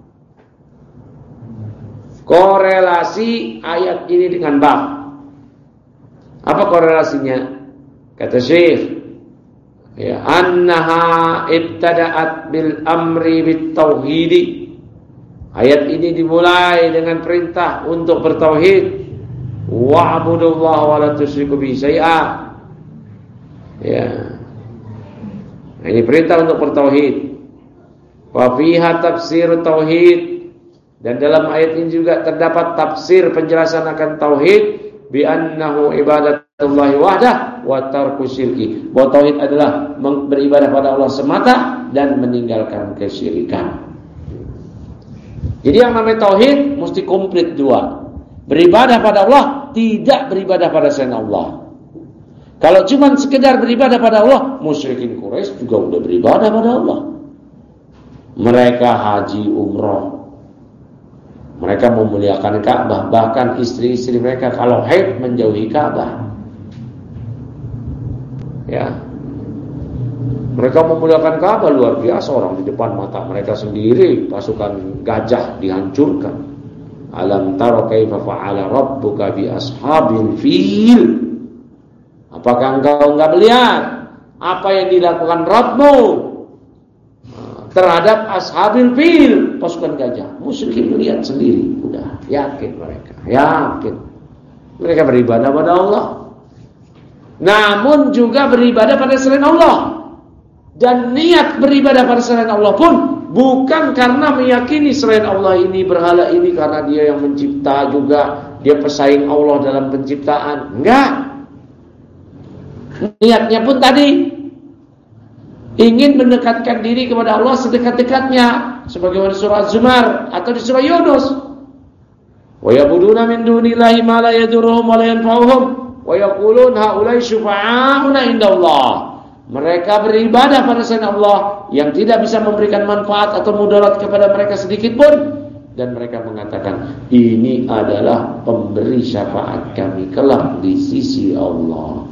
Korelasi ayat ini dengan bab. Apa korelasinya? Kata Syekh, annaha ibtada'at bil amri bit tauhidi. Ayat ini dimulai dengan perintah untuk bertauhid. Wa'budullaha wa la tusyriku bihi syai'a. Nah, ini perintah untuk bertauhid. Wa fiha tafsir tauhid. Dan dalam ayat ini juga terdapat tafsir penjelasan akan tauhid bi annahu ibadatullahi wahdah wa tarku syirki. Bahwa tauhid adalah beribadah pada Allah semata dan meninggalkan kesyirikan. Jadi yang namanya tauhid mesti komplit dua. Beribadah pada Allah, tidak beribadah pada selain Allah. Kalau cuma sekedar beribadah pada Allah, musyrikin Quraisy juga udah beribadah pada Allah. Mereka haji umrah, mereka memuliakan Ka'bah, bahkan istri-istri mereka kalau haid menjauhi Ka'bah. Mereka memuliakan Ka'bah luar biasa, orang di depan mata mereka sendiri pasukan gajah dihancurkan. Alam tara kaifa fa'ala rabbuka bi ashabil fil. Apakah engkau enggak melihat apa yang dilakukan Rabbmu terhadap ashabil fil, pasukan gajah? Musyrikin lihat sendiri, udah yakin mereka, yakin mereka beribadah pada Allah. Namun juga beribadah pada selain Allah. Dan niat beribadah pada selain Allah pun bukan karena meyakini selain Allah ini, berhala ini, karena dia yang mencipta juga, dia pesaing Allah dalam penciptaan. Enggak. Niatnya pun tadi ingin mendekatkan diri kepada Allah sedekat-dekatnya, sebagaimana surah Az-Zumar atau di surah Yunus. Wa ya'buduna min dunillahi ma la yadurruhum wa la yanfa'uhum wa yaqulun haula'i syufa'auna indallah. Mereka beribadah pada selain Allah yang tidak bisa memberikan manfaat atau mudarat kepada mereka sedikit pun, dan mereka mengatakan ini adalah pemberi syafaat kami kelak di sisi Allah.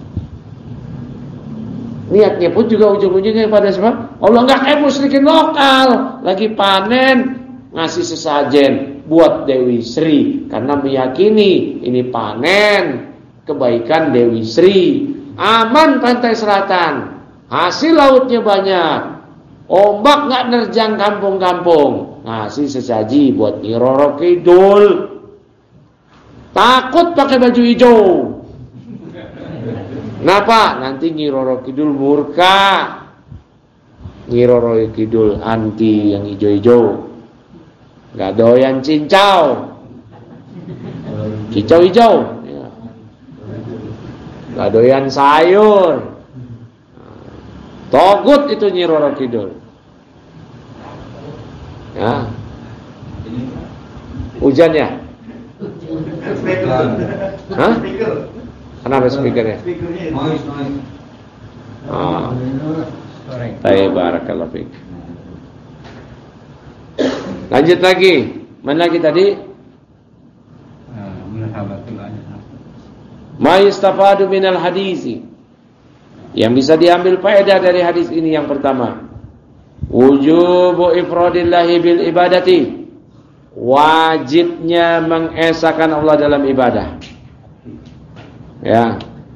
Niatnya pun juga ujung-ujungnya pada sebab Allah nggak kayak musyrikin lokal lagi panen ngasih sesajen buat Dewi Sri karena meyakini ini panen kebaikan Dewi Sri. Aman pantai selatan, hasil lautnya banyak, ombak nggak nerjang kampung-kampung. Ngasih sesaji buat Nyi Roro Kidul. Takut pakai baju hijau. Kenapa? Nanti Nyi Roro Kidul murka. Nyi Roro Kidul anti yang hijau-hijau. Gak doyan cincau. Cincau hijau. Gak doyan sayur. Togut itu Nyi Roro Kidul. Ya. Hujan ya? Hah? Kenapa speakernya? Noise. Baik, barakallahu fiik. Lanjut lagi. Mana lagi tadi? Ma yustafadu minal hadisi. Yang bisa diambil faedah dari hadis ini yang pertama, wujubu ifradillahi bil ibadati. Wajibnya mengesahkan Allah dalam ibadah. Ya.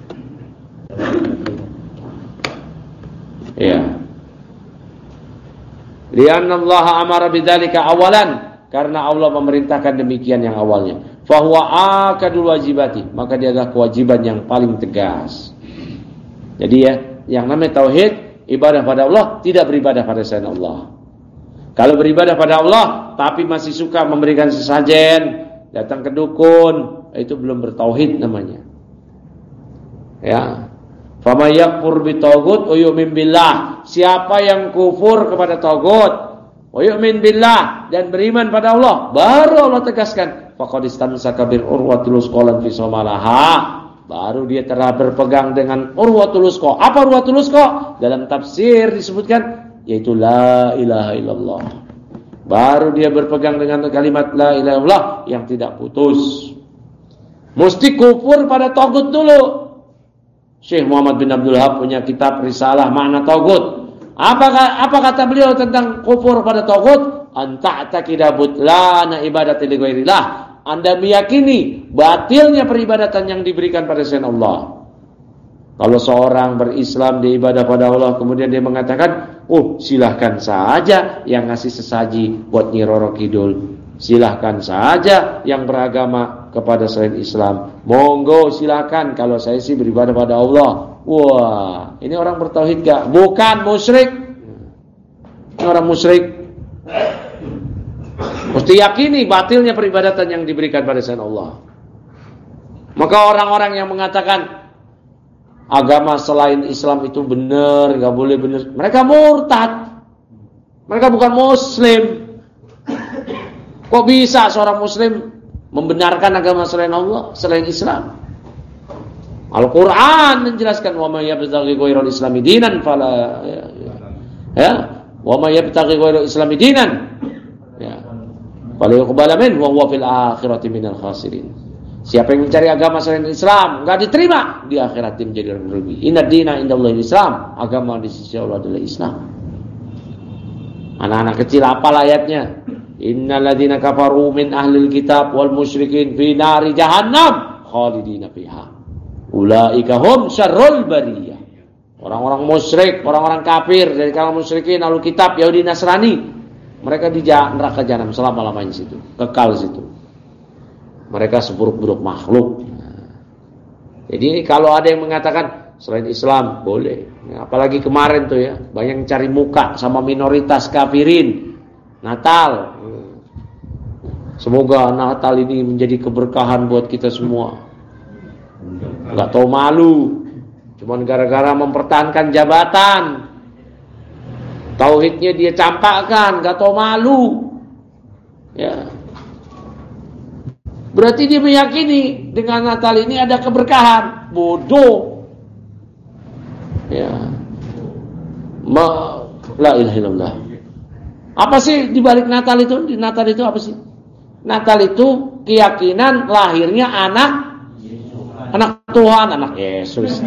Ya. Lianna Allah amara bidzalika awalan, karena Allah memerintahkan demikian yang awalnya. Fa huwa akadul wajibati, maka dia adalah kewajiban yang paling tegas. Jadi ya, yang namanya tauhid, ibadah pada Allah, tidak beribadah pada selain Allah. Kalau beribadah pada Allah tapi masih suka memberikan sesajen, datang ke dukun, itu belum bertauhid namanya. Ya. Fama yakfur bitaghut wa yu'min billah. Siapa yang kufur kepada taghut, wa yu'min billah, dan beriman pada Allah, baru Allah tegaskan faqad istamsaka bil urwatil wuthqa fi samalaha. Baru dia telah berpegang dengan urwatul wuthqa. Apa urwatul wuthqa? Dalam tafsir disebutkan yaitu la ilaha illallah. Baru dia berpegang dengan kalimat la ilaha illallah yang tidak putus. Mesti kufur pada taghut dulu. Syekh Muhammad bin Abdul Wahab punya kitab Risalah Makna Taghut. Apa kata beliau tentang kufur pada taghut? Anta ta'taqida butlana ibadati li ghairillah. Anda meyakini batilnya peribadatan yang diberikan pada selain Allah. Kalau seorang berislam dia ibadah pada Allah, kemudian dia mengatakan, silahkan saja yang ngasih sesaji buat Nyi Roro Kidul, silahkan saja yang beragama kepada selain Islam, monggo silahkan, kalau saya sih beribadah pada Allah. Wah, ini orang bertauhid gak? Bukan musyrik. Ini orang musyrik. Mesti yakini batilnya peribadatan yang diberikan pada selain Allah. Maka orang-orang yang mengatakan agama selain Islam itu benar, gak boleh benar, mereka murtad. Mereka bukan muslim. Kok bisa seorang muslim membenarkan agama selain Allah, selain Islam? Al-Quran menjelaskan wa may yabtaghi ghairal islami dinan fala wa may yabtaghi ghairal islami dinan fala yuqbal minhu wa huwa fil akhirati minal khasirin. Siapa yang mencari agama selain Islam enggak diterima, di akhirat dia menjadi orang rugi. Inna dina indallahi Islam, agama di sisi Allah adalah Islam. Anak-anak kecil hafal ayatnya. Innal ladzina kafaru min ahlil kitab wal musyrikin fi nari jahannam khalidina fiha. Ulaika hum syarrul bariyah. Orang-orang musyrik, orang-orang kafir dari kalangan musyrikin, ahlul kitab, Yahudi, Nasrani, mereka di neraka jahanam selama-lamanya situ, kekal situ. Mereka seburuk-buruk makhluk. Jadi kalau ada yang mengatakan selain Islam boleh, apalagi kemarin tuh ya, banyak yang cari muka sama minoritas kafirin. Natal, semoga Natal ini menjadi keberkahan buat kita semua. Gak tahu malu, cuman gara-gara mempertahankan jabatan, tauhidnya dia campakkan, gak tahu malu. Ya. Berarti dia meyakini dengan Natal ini ada keberkahan. Bodoh. Ya. La ilaha illallah. Apa sih di balik Natal itu? Di Natal itu apa sih? Natal itu keyakinan lahirnya anak Tuhan, anak Yesus.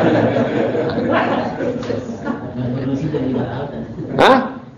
Hah?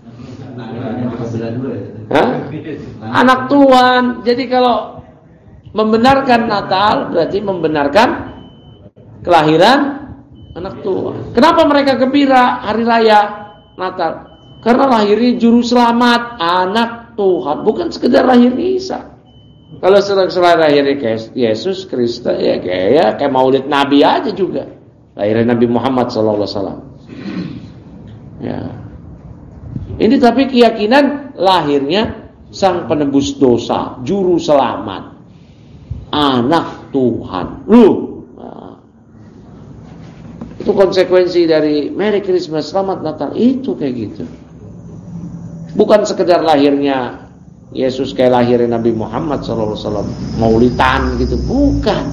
Anak Tuhan. Jadi kalau membenarkan Natal berarti membenarkan kelahiran anak Tuhan. Kenapa mereka gembira hari raya Natal? Karena lahirnya juru selamat, anak Tuhan, bukan sekedar lahir Isa. Kalau selain lahirnya Yesus Kristus ya kayak Maulid Nabi aja juga. Lahirnya Nabi Muhammad SAW. Ya. Ini tapi keyakinan lahirnya sang penebus dosa, juru selamat, anak Tuhan. Nah, itu konsekuensi dari Merry Christmas, Selamat Natal itu kayak gitu. Bukan sekedar lahirnya Yesus kayak lahirnya Nabi Muhammad SAW, maulidan gitu, bukan.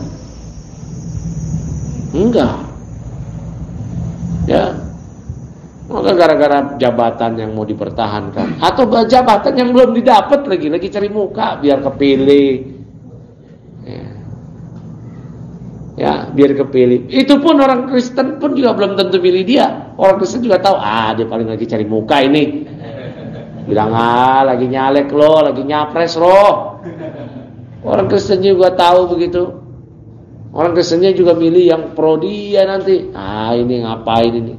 Enggak. Ya. Maka gara-gara jabatan yang mau dipertahankan atau jabatan yang belum didapat lagi cari muka biar kepilih. Ya, biar kepilih. Itu pun orang Kristen pun juga belum tentu pilih dia. Orang Kristen juga tahu, dia paling lagi cari muka ini. Bilang, lagi nyalek loh, lagi nyapres loh. Orang Kristen juga tahu begitu. Orang Kristennya juga milih yang pro dia nanti. Ini ngapain ini?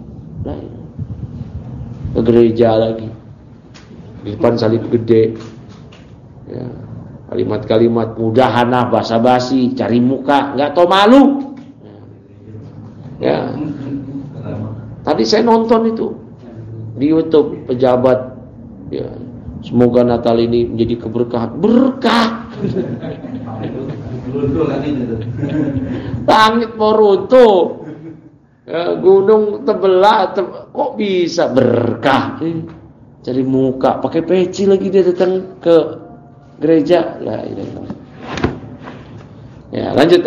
Ke gereja lagi. Di depan salib gede. Ya. Kalimat-kalimat mudahanah, basa-basi, cari muka, nggak tahu malu. Ya. Tadi saya nonton itu di YouTube pejabat. Ya. Semoga Natal ini menjadi keberkahan. Berkah. Langit mau runtuh. Ya, gunung terbelah. Kok bisa berkah? Cari muka, pakai peci lagi dia datang ke gereja. Ya, lanjut.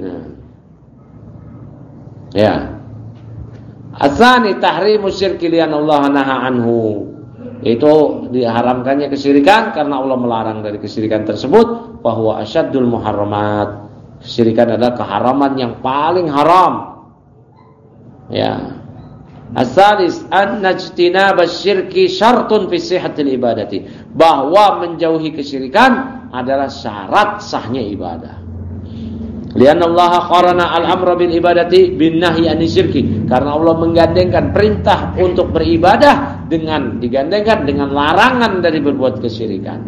Ya. Asani tahrimu syirki lian Allah naha anhu. Itu diharamkannya kesyirikan karena Allah melarang dari kesyirikan tersebut. Bahwa asyaddul muharramat. Kesyirikan adalah keharaman yang paling haram. Ya. Asalis an-najtinaba syirki syartun fi sihhatil ibadati. Bahwa menjauhi kesyirikan adalah syarat sahnya ibadah. Lianna Allah qarana al-amra bil ibadati bin nahyi anisyirki. Karena Allah menggandengkan perintah untuk beribadah digandengkan dengan larangan dari berbuat kesyirikan.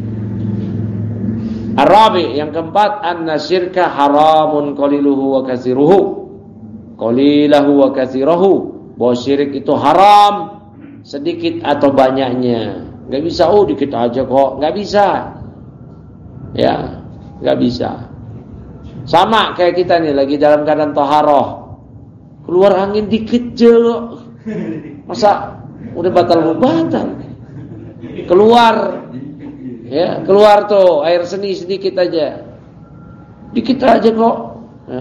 Arabi yang keempat, anna syirka haramun qaliluhu wa katsiruhu. Qalilahu wa katsirahu. Bahwa syirik itu haram sedikit atau banyaknya. Enggak bisa dikit aja kok, enggak bisa. Ya, enggak bisa. Sama kayak kita nih lagi dalam keadaan taharah. Keluar angin dikit aja. Masa udah batal. Keluar tuh air seni sedikit aja. Dikit aja kok. Ya,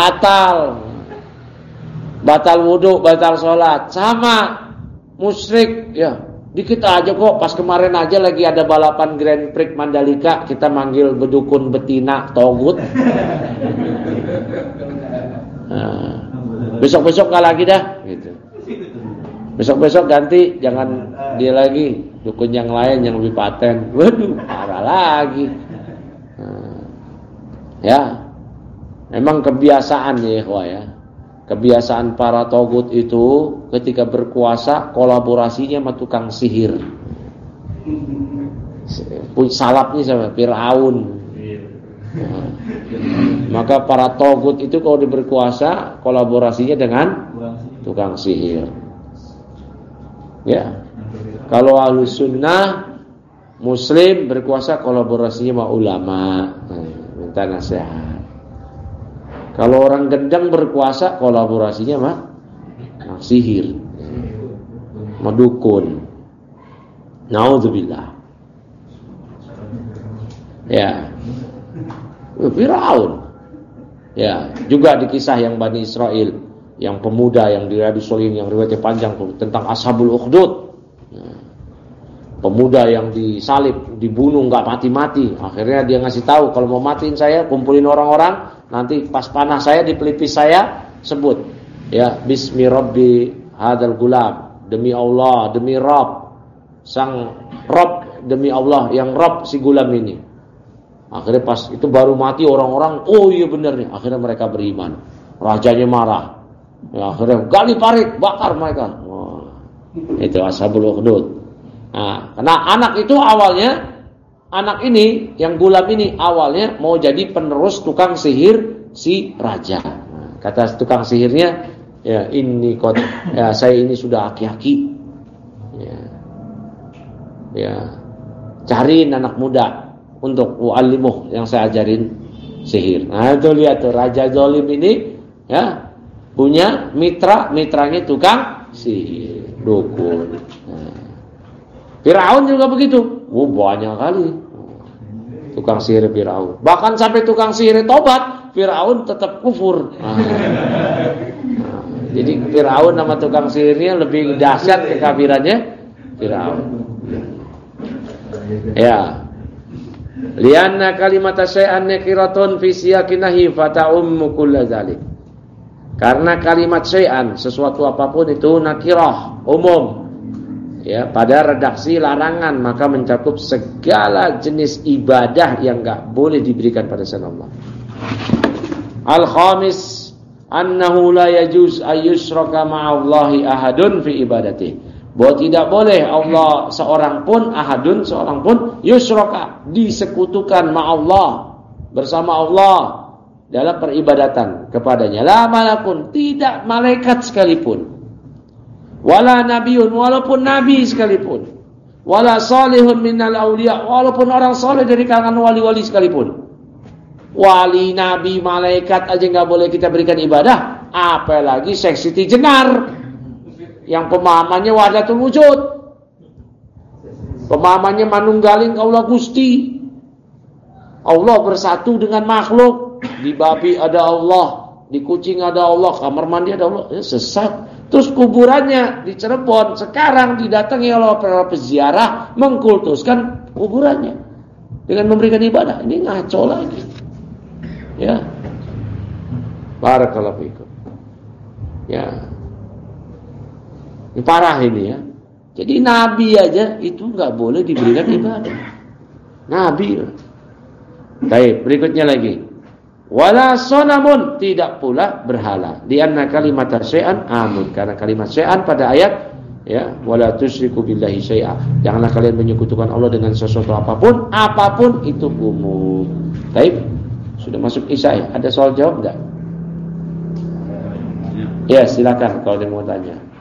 batal wudu, batal sholat. Sama musyrik ya. Dikit aja kok. Pas kemarin aja lagi ada balapan Grand Prix Mandalika, kita manggil bedukun betina togut. Nah, besok-besok nggak lagi dah gitu. Besok-besok ganti, jangan dia lagi, dukun yang lain yang lebih paten. Waduh, parah lagi. Nah, ya. Memang kebiasaan ya, ya. Kebiasaan para togut itu ketika berkuasa kolaborasinya sama tukang sihir. Salapnya sama Firaun. Nah, maka para togut itu kalau berkuasa kolaborasinya dengan tukang sihir. Ya. Kalau Ahlus Sunnah Muslim berkuasa kolaborasinya sama ulama. Minta nasihat. Kalau orang gendang berkuasa kolaborasinya mah sihir, dukun. Naudzubillah. Ya. Firaun. Ya, juga di kisah yang Bani Israel, yang pemuda yang di Riyadhus Shalihin yang riwayatnya panjang tentang Ashabul Ukhdud. pemuda yang disalib, dibunuh nggak mati-mati. Akhirnya dia ngasih tahu, kalau mau matiin saya, kumpulin orang-orang, nanti pas panah saya di pelipis saya sebut, ya Bismi Rabbi hadal gulam, demi Allah, demi Rabb, sang Rabb, demi Allah yang Rabb si gulam ini. Akhirnya pas itu baru mati orang-orang, oh iya benar nih. Akhirnya mereka beriman. Rajanya marah. Ya, akhirnya gali parit, bakar mereka. Wah, itu Ashabul Ukhdud. Nah, karena anak itu awalnya, anak ini yang gulam ini awalnya mau jadi penerus tukang sihir si raja. Nah, kata tukang sihirnya, ya ini ya saya ini sudah aki-aki. Ya, cariin anak muda untuk wa'allimuh yang saya ajarin sihir. Nah itu lihat tuh raja zalim ini ya punya mitranya tukang sihir, dukun. Nah, Firaun juga begitu. Banyak kali tukang sihir Firaun. Bahkan sampai tukang sihir tobat, Firaun tetap kufur. Jadi Firaun sama tukang sihirnya lebih dahsyat kekafirannya Firaun. Ya. Lianna kalimata syai'an nakiratun fi siyaqin nahi fata'ummu kulla dzalik. Karena kalimat syai'an, sesuatu apapun itu nakirah, umum. Ya, pada redaksi larangan maka mencakup segala jenis ibadah yang enggak boleh diberikan pada selain Allah. Al-khamis annahu la yajuz ayyushraka ma'allahi ahadun fi ibadatihi. Bahwa tidak boleh Allah seorang pun yusyraka, disekutukan ma'allah, bersama Allah dalam peribadatan kepadanya. La malakun, tidak malaikat sekalipun, wala nabiun, walaupun nabi sekalipun, wala salihun minal awliya, walaupun orang saleh dari kalangan wali-wali sekalipun. Wali, nabi, malaikat aja nggak boleh kita berikan ibadah, apalagi Syekh Siti Jenar yang pemahamannya wahdatul wujud, pemahamannya manunggaling kaulah Gusti. Allah bersatu dengan makhluk. Di babi ada Allah, di kucing ada Allah, kamar mandi ada Allah. Ya, sesat. Terus kuburannya di Cirebon sekarang didatangi oleh para peziarah, mengkultuskan kuburannya dengan memberikan ibadah. Ini ngaco lagi. Ya. Barakallahu fikum. Ya. Ini parah ini ya. Jadi nabi aja itu nggak boleh diberikan ibadah. Nabi. Baik, berikutnya lagi. Wala sonamun, tidak pula berhala. Lianna kalimat syai'an amun, karena kalimat syai'an pada ayat ya, wala tusyriku billahi syai'a. Janganlah kalian menyekutukan Allah dengan sesuatu apapun itu umum. Baik. Sudah masuk Isya ya? Ada soal jawab enggak? Ya, silakan kalau ada yang mau tanya.